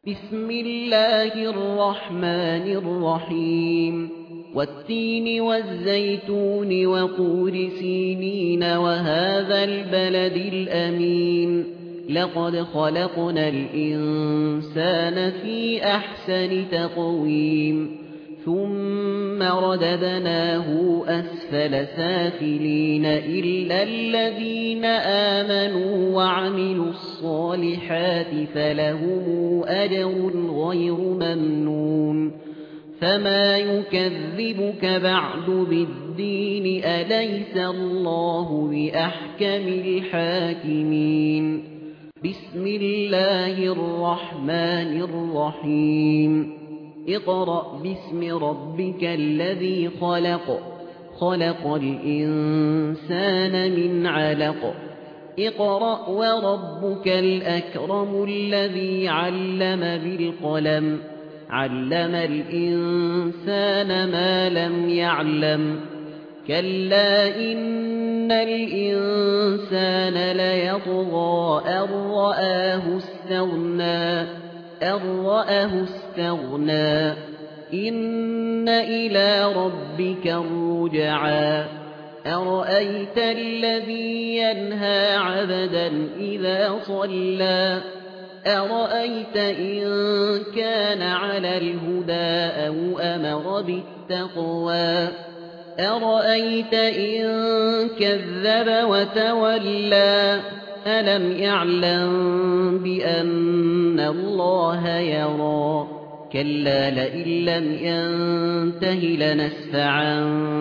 بسم الله الرحمن الرحيم والتين والزيتون وطور سينين وهذا البلد الأمين لقد خلقنا الإنسان في أحسن تقويم ثم رددناه أسفل سافلين إلا الذين آمنوا وعملوا الصالحات فلهم أجر غير ممنون فما يكذبك بعد بالدين أليس الله بأحكم الحاكمين بسم الله الرحمن الرحيم اقرأ باسم ربك الذي خلق الإنسان من علق اقرأ وربك الأكرم الذي علم بالقلم علم الإنسان ما لم يعلم كلا إن الإنسان ليطغى أن رآه استغنى إن إلى ربك الرجعى أرأيت الذي ينهى عبدا إذا صلى أرأيت إن كان على الهدى أو أمر بالتقوى أرأيت إن كذب وتولى ألم يعلم بأن الله يرى كلا لئن لم ينته لنسفعا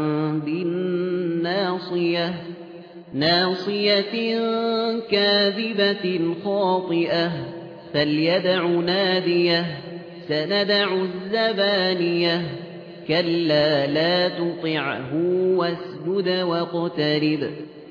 بالناصية ناصية كاذبة خاطئة فليدع ناديه سندع الزبانية كلا لا تطعه واسجد واقترب